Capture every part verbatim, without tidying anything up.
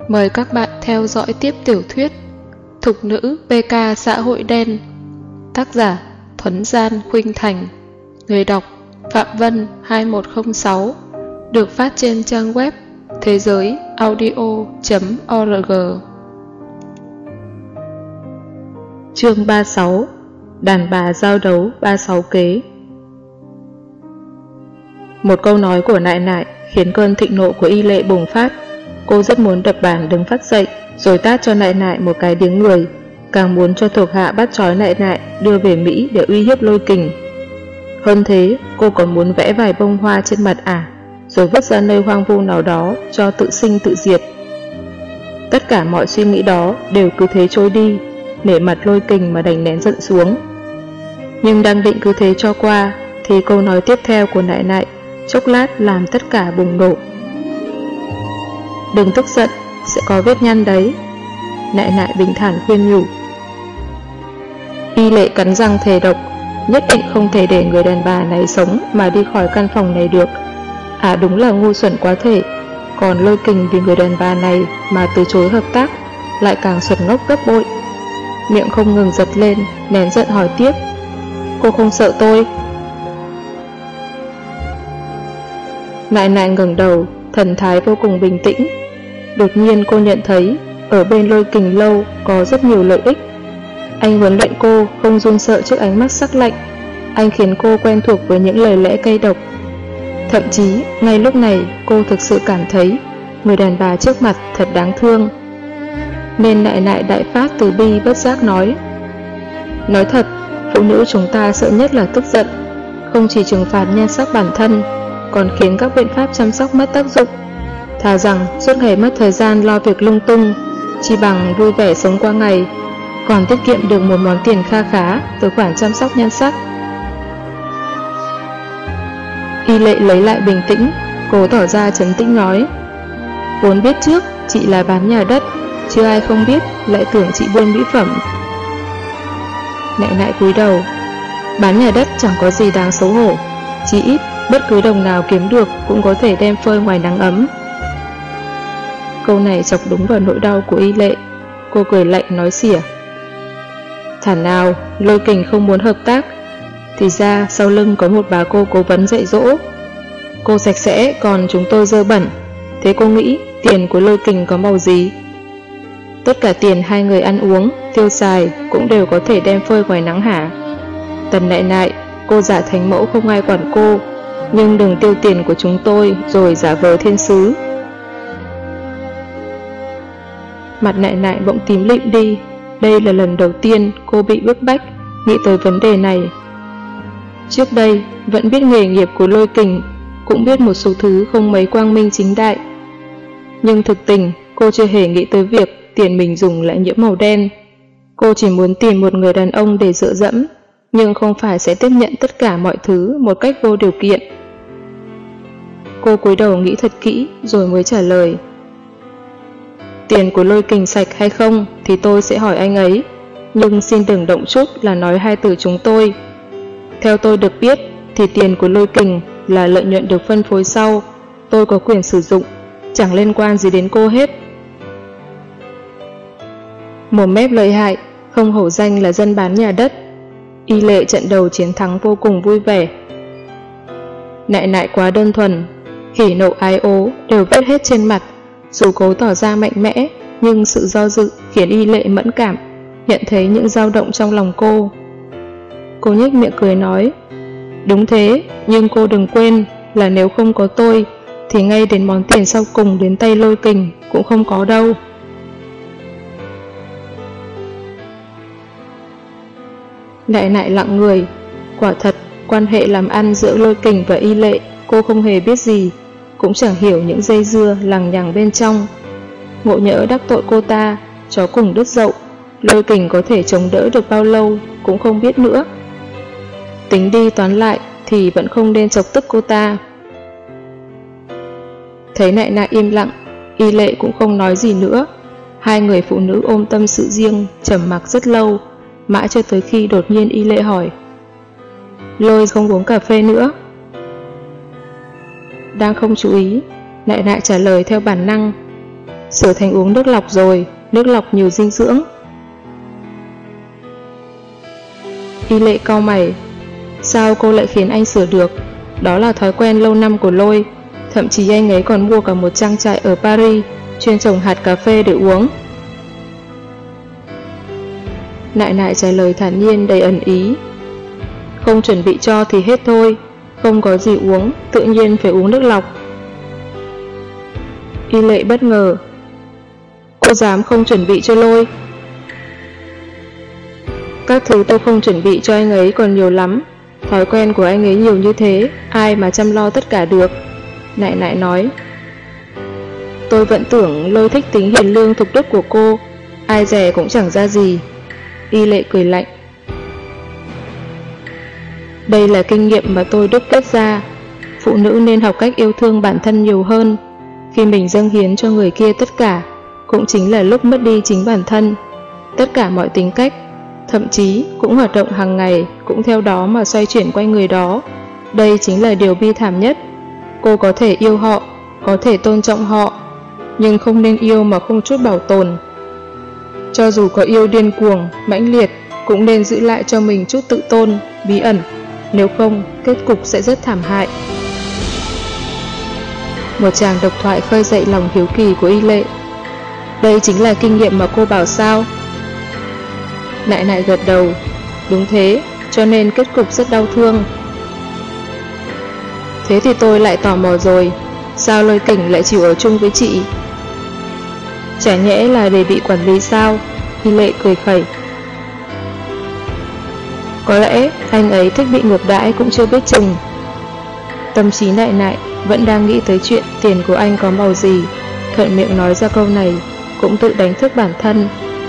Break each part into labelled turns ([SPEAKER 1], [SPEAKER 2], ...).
[SPEAKER 1] Mời các bạn theo dõi tiếp tiểu thuyết Thục nữ pê ca xã hội đen. Tác giả Thuấn Gian Khuynh Thành. Người đọc Phạm Vân hai một không sáu. Được phát trên trang web thế giới audio chấm org. Chương ba mươi sáu. Đàn bà giao đấu ba mươi sáu kế. Một câu nói của Nại Nại khiến cơn thịnh nộ của Y Lệ bùng phát. Cô rất muốn đập bàn đứng phát dậy rồi tát cho Nại Nại một cái điếng người, càng muốn cho thuộc hạ bắt trói Nại Nại đưa về Mỹ để uy hiếp Lôi Kình. Hơn thế, cô còn muốn vẽ vài bông hoa trên mặt ả rồi vứt ra nơi hoang vu nào đó cho tự sinh tự diệt. Tất cả mọi suy nghĩ đó đều cứ thế trôi đi, nể mặt Lôi Kình mà đành nén giận xuống. Nhưng đang định cứ thế cho qua thì câu nói tiếp theo của Nại Nại chốc lát làm tất cả bùng nổ. Đừng tức giận, sẽ có vết nhăn đấy. Nại Nại bình thản khuyên nhủ. Y Lệ cắn răng thề độc, nhất định không thể để người đàn bà này sống mà đi khỏi căn phòng này được. À đúng là ngu xuẩn quá thể. Còn Lôi Kình vì người đàn bà này mà từ chối hợp tác, lại càng xuẩn ngốc gấp bội. Miệng không ngừng giật lên, nén giận hỏi tiếp. Cô không sợ tôi? Nại Nại ngẩng đầu, thần thái vô cùng bình tĩnh. Đột nhiên cô nhận thấy ở bên Lôi Kình lâu có rất nhiều lợi ích. Anh huấn luyện cô không run sợ trước ánh mắt sắc lạnh. Anh khiến cô quen thuộc với những lời lẽ cay độc. Thậm chí ngay lúc này cô thực sự cảm thấy người đàn bà trước mặt thật đáng thương. Nên Nại Nại đại phát từ bi bất giác nói. Nói thật, phụ nữ chúng ta sợ nhất là tức giận. Không chỉ trừng phạt nhan sắc bản thân, còn khiến các biện pháp chăm sóc mất tác dụng. Thà rằng suốt ngày mất thời gian lo việc lung tung, chỉ bằng vui vẻ sống qua ngày, còn tiết kiệm được một món tiền kha khá từ khoản chăm sóc nhan sắc. Y Lệ lấy lại bình tĩnh, cố tỏ ra trấn tĩnh nói. Vốn biết trước chị là bán nhà đất, chứ ai không biết lại tưởng chị buôn mỹ phẩm. Nại Nại cúi đầu. Bán nhà đất chẳng có gì đáng xấu hổ, chỉ ít bất cứ đồng nào kiếm được cũng có thể đem phơi ngoài nắng ấm. Câu này chọc đúng vào nỗi đau của Y Lệ. Cô cười lạnh nói xỉa. Thảo nào Lôi Kình không muốn hợp tác, thì ra sau lưng có một bà cô cố vấn dạy dỗ. Cô sạch sẽ còn chúng tôi dơ bẩn. Thế cô nghĩ tiền của Lôi Kình có màu gì? Tất cả tiền hai người ăn uống, tiêu xài cũng đều có thể đem phơi ngoài nắng hả? Tần Nại Nại, cô giả thành mẫu không ai quản cô, nhưng đừng tiêu tiền của chúng tôi rồi giả vờ thiên sứ. Mặt Nại Nại bỗng tím lịm đi. Đây là lần đầu tiên cô bị bức bách nghĩ tới vấn đề này. Trước đây vẫn biết nghề nghiệp của Lôi Kình, cũng biết một số thứ không mấy quang minh chính đại, nhưng thực tình cô chưa hề nghĩ tới việc tiền mình dùng lại nhiễm màu đen. Cô chỉ muốn tìm một người đàn ông để dựa dẫm, nhưng không phải sẽ tiếp nhận tất cả mọi thứ một cách vô điều kiện. Cô cúi đầu nghĩ thật kỹ rồi mới trả lời. Tiền của Lôi Kình sạch hay không thì tôi sẽ hỏi anh ấy, nhưng xin đừng động chút là nói hai từ chúng tôi. Theo tôi được biết thì tiền của Lôi Kình là lợi nhuận được phân phối sau, tôi có quyền sử dụng, chẳng liên quan gì đến cô hết. Mồm mép lợi hại, không hổ danh là dân bán nhà đất. Y Lệ trận đầu chiến thắng vô cùng vui vẻ. Nại Nại quá đơn thuần, hỉ nộ ái ố đều vết hết trên mặt. Dù cố tỏ ra mạnh mẽ, nhưng sự do dự khiến Y Lệ mẫn cảm, nhận thấy những dao động trong lòng cô. Cô nhếch miệng cười nói. Đúng thế, nhưng cô đừng quên là nếu không có tôi thì ngay đến món tiền sau cùng đến tay Lôi Kình cũng không có đâu. Nại Nại lặng người. Quả thật, quan hệ làm ăn giữa Lôi Kình và Y Lệ cô không hề biết gì, cũng chẳng hiểu những dây dưa lằng nhằng bên trong. Ngộ nhỡ đắc tội cô ta, chó cùng đứt dậu, Lôi Kình có thể chống đỡ được bao lâu cũng không biết nữa. Tính đi toán lại thì vẫn không nên chọc tức cô ta. Thấy Nại Nại im lặng, Y Lệ cũng không nói gì nữa. Hai người phụ nữ ôm tâm sự riêng, trầm mặc rất lâu, mãi cho tới khi đột nhiên Y Lệ hỏi. Lôi không uống cà phê nữa? Đang không chú ý, Nại Nại trả lời theo bản năng. sửa thành uống nước lọc rồi, nước lọc nhiều dinh dưỡng. Y Lệ cau mày. Sao cô lại khiến anh sửa được? Đó là thói quen lâu năm của Lôi. Thậm chí anh ấy còn mua cả một trang trại ở Paris, chuyên trồng hạt cà phê để uống. Nại Nại trả lời thản nhiên đầy ẩn ý. Không chuẩn bị cho thì hết thôi, không có gì uống, tự nhiên phải uống nước lọc. Y Lệ bất ngờ. Cô dám không chuẩn bị cho Lôi? Các thứ tôi không chuẩn bị cho anh ấy còn nhiều lắm. Thói quen của anh ấy nhiều như thế, ai mà chăm lo tất cả được. Nại Nại nói. Tôi vẫn tưởng Lôi thích tính hiền lương thục đức của cô, ai dè cũng chẳng ra gì. Y Lệ cười lạnh. Đây là kinh nghiệm mà tôi đúc kết ra. Phụ nữ nên học cách yêu thương bản thân nhiều hơn. Khi mình dâng hiến cho người kia tất cả, cũng chính là lúc mất đi chính bản thân. Tất cả mọi tính cách, thậm chí cũng hoạt động hàng ngày, cũng theo đó mà xoay chuyển quanh người đó. Đây chính là điều bi thảm nhất. Cô có thể yêu họ, có thể tôn trọng họ, nhưng không nên yêu mà không chút bảo tồn. Cho dù có yêu điên cuồng, mãnh liệt, cũng nên giữ lại cho mình chút tự tôn, bí ẩn. Nếu không, kết cục sẽ rất thảm hại. Một tràng độc thoại khơi dậy lòng hiếu kỳ của Y Lệ. Đây chính là kinh nghiệm mà cô bảo sao? Nại Nại gật đầu. Đúng thế, cho nên kết cục rất đau thương. Thế thì tôi lại tò mò rồi, sao Lôi Kình lại chịu ở chung với chị? Chả nhẽ là để bị quản lý sao? Y Lệ cười khẩy. Có lẽ anh ấy thích bị ngược đãi cũng chưa biết chừng. Tâm trí Nại Nại vẫn đang nghĩ tới chuyện tiền của anh có màu gì, thuận miệng nói ra câu này, cũng tự đánh thức bản thân.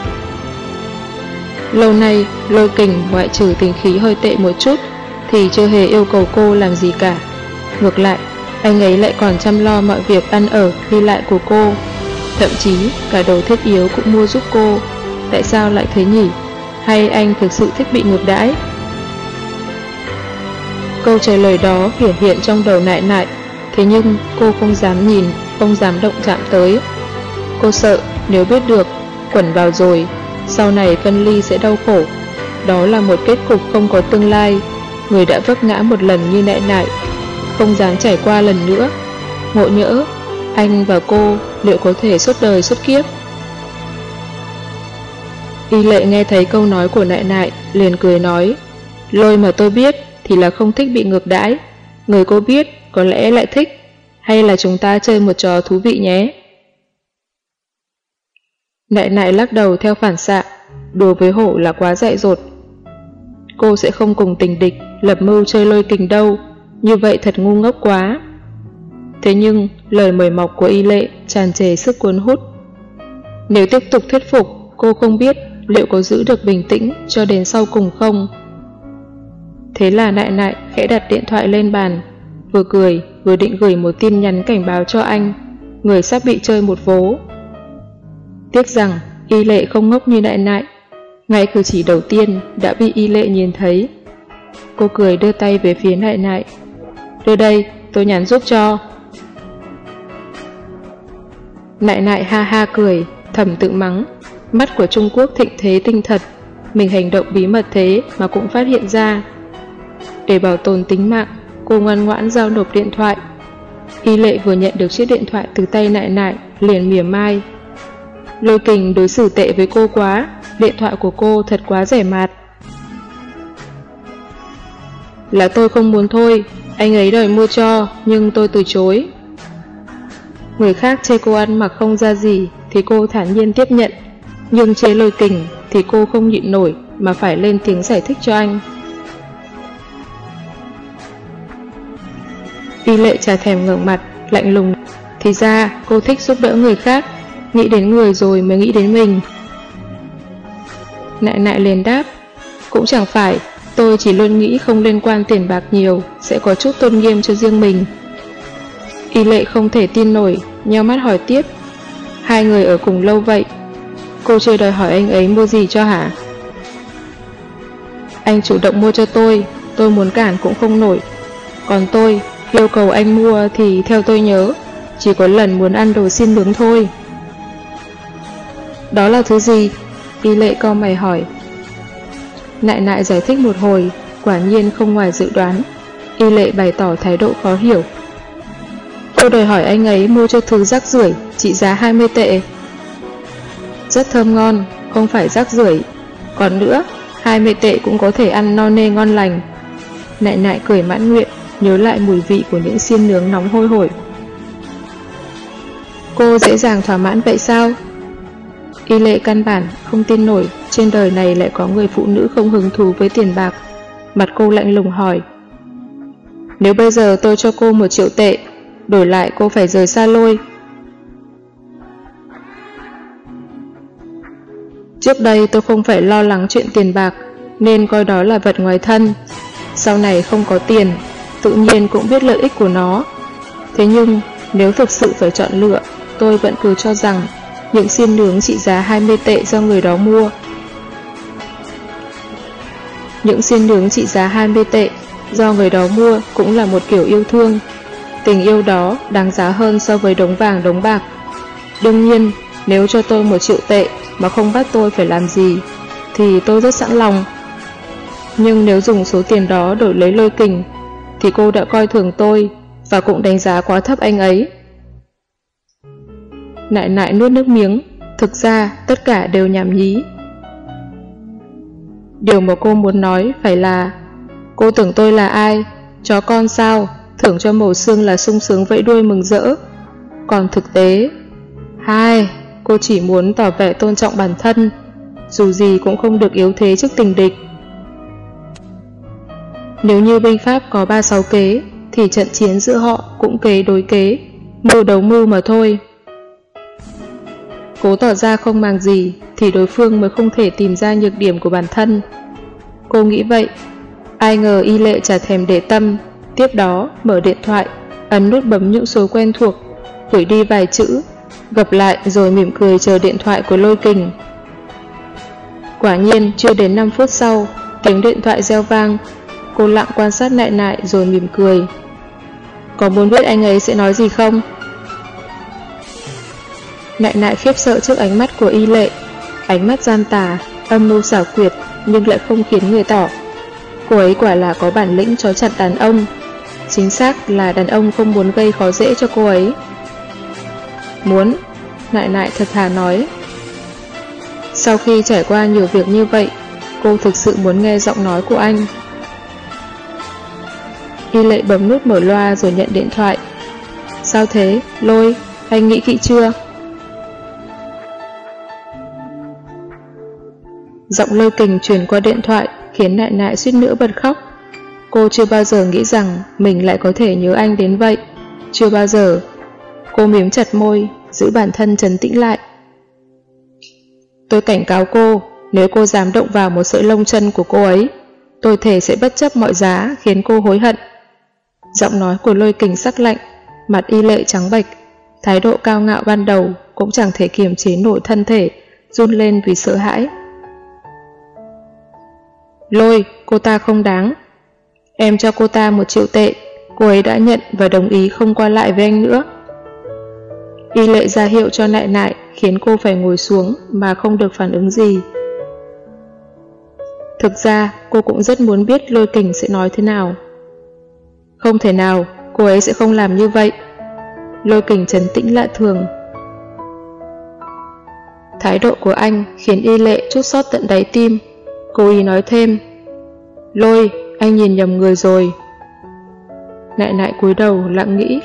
[SPEAKER 1] Lâu nay, Lôi Kình ngoại trừ tính khí hơi tệ một chút thì chưa hề yêu cầu cô làm gì cả. Ngược lại, anh ấy lại còn chăm lo mọi việc ăn ở, đi lại của cô. Thậm chí, cả đồ thiết yếu cũng mua giúp cô. Tại sao lại thế nhỉ? Hay anh thực sự thích bị ngược đãi? Câu trả lời đó hiển hiện trong đầu Nại Nại, thế nhưng cô không dám nhìn, không dám động chạm tới. Cô sợ nếu biết được, quẩn vào rồi, sau này phân ly sẽ đau khổ. Đó là một kết cục không có tương lai. Người đã vấp ngã một lần như Nại Nại, không dám trải qua lần nữa. Ngộ nhỡ, anh và cô liệu có thể suốt đời suốt kiếp? Y Lệ nghe thấy câu nói của Nại Nại, liền cười nói. Lôi mà tôi biết thì là không thích bị ngược đãi. Người cô biết có lẽ lại thích. Hay là chúng ta chơi một trò thú vị nhé? Nại Nại lắc đầu theo phản xạ. Đùa với hổ là quá dại dột. Cô sẽ không cùng tình địch lập mưu chơi Lôi Kình đâu. Như vậy thật ngu ngốc quá. Thế nhưng lời mời mọc của Y Lệ tràn trề sức cuốn hút. Nếu tiếp tục thuyết phục, cô không biết liệu có giữ được bình tĩnh cho đến sau cùng không. Thế là Nại Nại khẽ đặt điện thoại lên bàn, vừa cười vừa định gửi một tin nhắn cảnh báo cho anh, người sắp bị chơi một vố. Tiếc rằng Y Lệ không ngốc như Nại Nại, ngay cử chỉ đầu tiên đã bị Y Lệ nhìn thấy. Cô cười đưa tay về phía Nại Nại. Đưa đây, tôi nhắn giúp cho. Nại Nại ha ha cười, thầm tự mắng. Mắt của Trung Quốc thịnh thế tinh thật, mình hành động bí mật thế mà cũng phát hiện ra. Để bảo tồn tính mạng, cô ngoan ngoãn giao nộp điện thoại. Y Lệ vừa nhận được chiếc điện thoại từ tay Nại Nại, liền mỉa mai. Lôi Kình đối xử tệ với cô quá, điện thoại của cô thật quá rẻ mạt. Là tôi không muốn thôi, anh ấy đòi mua cho, nhưng tôi từ chối. Người khác chê cô ăn mặc không ra gì thì cô thản nhiên tiếp nhận, nhưng chê Lôi Kình thì cô không nhịn nổi mà phải lên tiếng giải thích cho anh. Y Lệ chả thèm ngẩng mặt, lạnh lùng. Thì ra cô thích giúp đỡ người khác, nghĩ đến người rồi mới nghĩ đến mình. Nại Nại liền đáp. Cũng chẳng phải, tôi chỉ luôn nghĩ không liên quan tiền bạc nhiều, sẽ có chút tôn nghiêm cho riêng mình. Y Lệ không thể tin nổi, nheo mắt hỏi tiếp. Hai người ở cùng lâu vậy, cô chưa đòi hỏi anh ấy mua gì cho hả? Anh chủ động mua cho tôi, tôi muốn cản cũng không nổi. Còn tôi, yêu cầu anh mua thì theo tôi nhớ, chỉ có lần muốn ăn đồ xiên nướng thôi. Đó là thứ gì? Y Lệ cau mày hỏi. Nại Nại giải thích một hồi, quả nhiên không ngoài dự đoán. Y Lệ bày tỏ thái độ khó hiểu. Cô đòi hỏi anh ấy mua cho thứ rác rưởi trị giá hai mươi tệ. Rất thơm ngon, không phải rác rưởi. Còn nữa, hai mươi tệ cũng có thể ăn no nê ngon lành. Nại Nại cười mãn nguyện, nhớ lại mùi vị của những xiên nướng nóng hôi hổi. Cô dễ dàng thỏa mãn vậy sao? Y Lệ căn bản không tin nổi trên đời này lại có người phụ nữ không hứng thú với tiền bạc. Mặt cô lạnh lùng hỏi. Nếu bây giờ tôi cho cô một triệu tệ, đổi lại cô phải rời xa Lôi. Trước đây tôi không phải lo lắng chuyện tiền bạc, nên coi đó là vật ngoài thân. Sau này không có tiền, tự nhiên cũng biết lợi ích của nó. Thế nhưng, nếu thực sự phải chọn lựa, tôi vẫn cứ cho rằng những xiên nướng trị giá hai mươi tệ do người đó mua. Những xiên nướng trị giá hai mươi tệ do người đó mua cũng là một kiểu yêu thương. Tình yêu đó đáng giá hơn so với đống vàng đống bạc. Đương nhiên, nếu cho tôi một triệu tệ mà không bắt tôi phải làm gì, thì tôi rất sẵn lòng. Nhưng nếu dùng số tiền đó đổi lấy Lôi Kình, thì cô đã coi thường tôi và cũng đánh giá quá thấp anh ấy. Nại Nại nuốt nước miếng, thực ra tất cả đều nhảm nhí. Điều mà cô muốn nói phải là: cô tưởng tôi là ai? Chó con sao? Thưởng cho màu xương là sung sướng vẫy đuôi mừng rỡ. Còn thực tế, hai, cô chỉ muốn tỏ vẻ tôn trọng bản thân, dù gì cũng không được yếu thế trước tình địch. Nếu như binh pháp có ba sáu kế, thì trận chiến giữa họ cũng kế đối kế, mưu đấu mưu mà thôi. Cố tỏ ra không màng gì, thì đối phương mới không thể tìm ra nhược điểm của bản thân. Cô nghĩ vậy. Ai ngờ Y Lệ chả thèm để tâm, tiếp đó mở điện thoại, ấn nút bấm những số quen thuộc, gửi đi vài chữ, gập lại rồi mỉm cười chờ điện thoại của Lôi Kình. Quả nhiên chưa đến năm phút sau, tiếng điện thoại reo vang. Cô lặng quan sát Nại Nại rồi mỉm cười. Có muốn biết anh ấy sẽ nói gì không? Nại Nại khiếp sợ trước ánh mắt của Y Lệ. Ánh mắt gian tà, âm mưu xảo quyệt, nhưng lại không khiến người tỏ. Cô ấy quả là có bản lĩnh trói chặt đàn ông. Chính xác là đàn ông không muốn gây khó dễ cho cô ấy. Muốn, Nại Nại thật thà nói. Sau khi trải qua nhiều việc như vậy, cô thực sự muốn nghe giọng nói của anh. Y Lệ bấm nút mở loa rồi nhận điện thoại. Sao thế, Lôi, anh nghĩ kỹ chưa? Giọng Lôi Kình truyền qua điện thoại khiến Nại Nại suýt nữa bật khóc. Cô chưa bao giờ nghĩ rằng mình lại có thể nhớ anh đến vậy. Chưa bao giờ. Cô mím chặt môi, giữ bản thân trấn tĩnh lại. Tôi cảnh cáo cô, nếu cô dám động vào một sợi lông chân của cô ấy, tôi thề sẽ bất chấp mọi giá khiến cô hối hận. Giọng nói của Lôi Kình sắc lạnh, mặt Y Lệ trắng bệch, thái độ cao ngạo ban đầu cũng chẳng thể kiềm chế nổi thân thể, run lên vì sợ hãi. Lôi, cô ta không đáng. Em cho cô ta một triệu tệ, cô ấy đã nhận và đồng ý không qua lại với anh nữa. Y Lệ ra hiệu cho Nại Nại, khiến cô phải ngồi xuống mà không được phản ứng gì. Thực ra, cô cũng rất muốn biết Lôi Kình sẽ nói thế nào. Không thể nào, cô ấy sẽ không làm như vậy. Lôi Kình trấn tĩnh lạ thường. Thái độ của anh khiến Y Lệ trút xót tận đáy tim. Cô ý nói thêm. Lôi, anh nhìn nhầm người rồi. Nại Nại cúi đầu lặng nghĩ.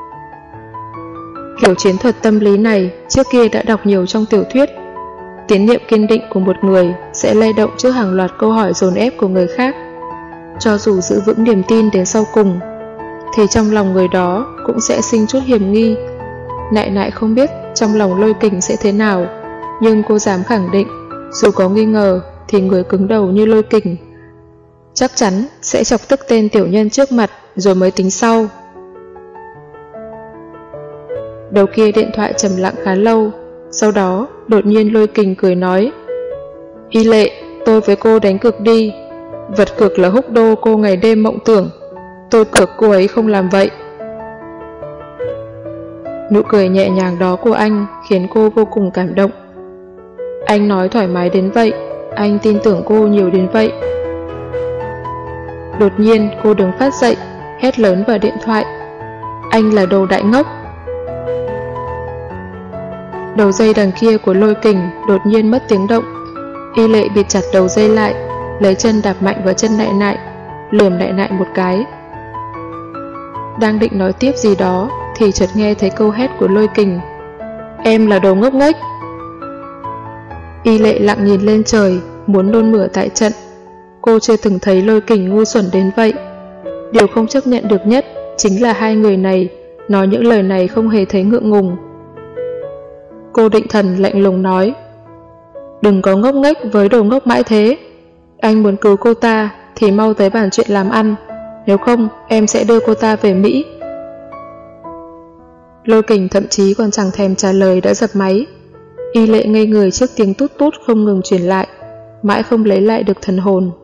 [SPEAKER 1] Kiểu chiến thuật tâm lý này trước kia đã đọc nhiều trong tiểu thuyết. Tín niệm kiên định của một người sẽ lay động trước hàng loạt câu hỏi dồn ép của người khác. Cho dù giữ vững niềm tin đến sau cùng, thì trong lòng người đó cũng sẽ sinh chút hiểm nghi. Nại Nại không biết trong lòng Lôi Kình sẽ thế nào, nhưng cô dám khẳng định, dù có nghi ngờ thì người cứng đầu như Lôi Kình chắc chắn sẽ chọc tức tên tiểu nhân trước mặt rồi mới tính sau. Đầu kia điện thoại trầm lặng khá lâu, sau đó đột nhiên Lôi Kình cười nói. Y Lệ, tôi với cô đánh cược đi. Vật cược là húc đô cô ngày đêm mộng tưởng. Tôi cược cô ấy không làm vậy. Nụ cười nhẹ nhàng đó của anh khiến cô vô cùng cảm động. Anh nói thoải mái đến vậy, anh tin tưởng cô nhiều đến vậy. Đột nhiên cô đứng phát dậy, hét lớn vào điện thoại. Anh là đồ đại ngốc. Đầu dây đằng kia của Lôi Kình đột nhiên mất tiếng động. Y Lệ bịt chặt đầu dây lại, lấy chân đạp mạnh vào chân Nại Nại, lườm Nại Nại một cái. Đang định nói tiếp gì đó thì chợt nghe thấy câu hét của Lôi Kình. Em là đồ ngốc nghếch. Y Lệ lặng nhìn lên trời, muốn nôn mửa tại trận. Cô chưa từng thấy Lôi Kình ngu xuẩn đến vậy. Điều không chấp nhận được nhất chính là hai người này nói những lời này không hề thấy ngượng ngùng. Cô định thần lạnh lùng nói, đừng có ngốc nghếch với đồ ngốc mãi thế. Anh muốn cứu cô ta thì mau tới bàn chuyện làm ăn, nếu không em sẽ đưa cô ta về Mỹ. Lôi Kình thậm chí còn chẳng thèm trả lời đã dập máy. Y Lệ ngây người trước tiếng tút tút không ngừng truyền lại, mãi không lấy lại được thần hồn.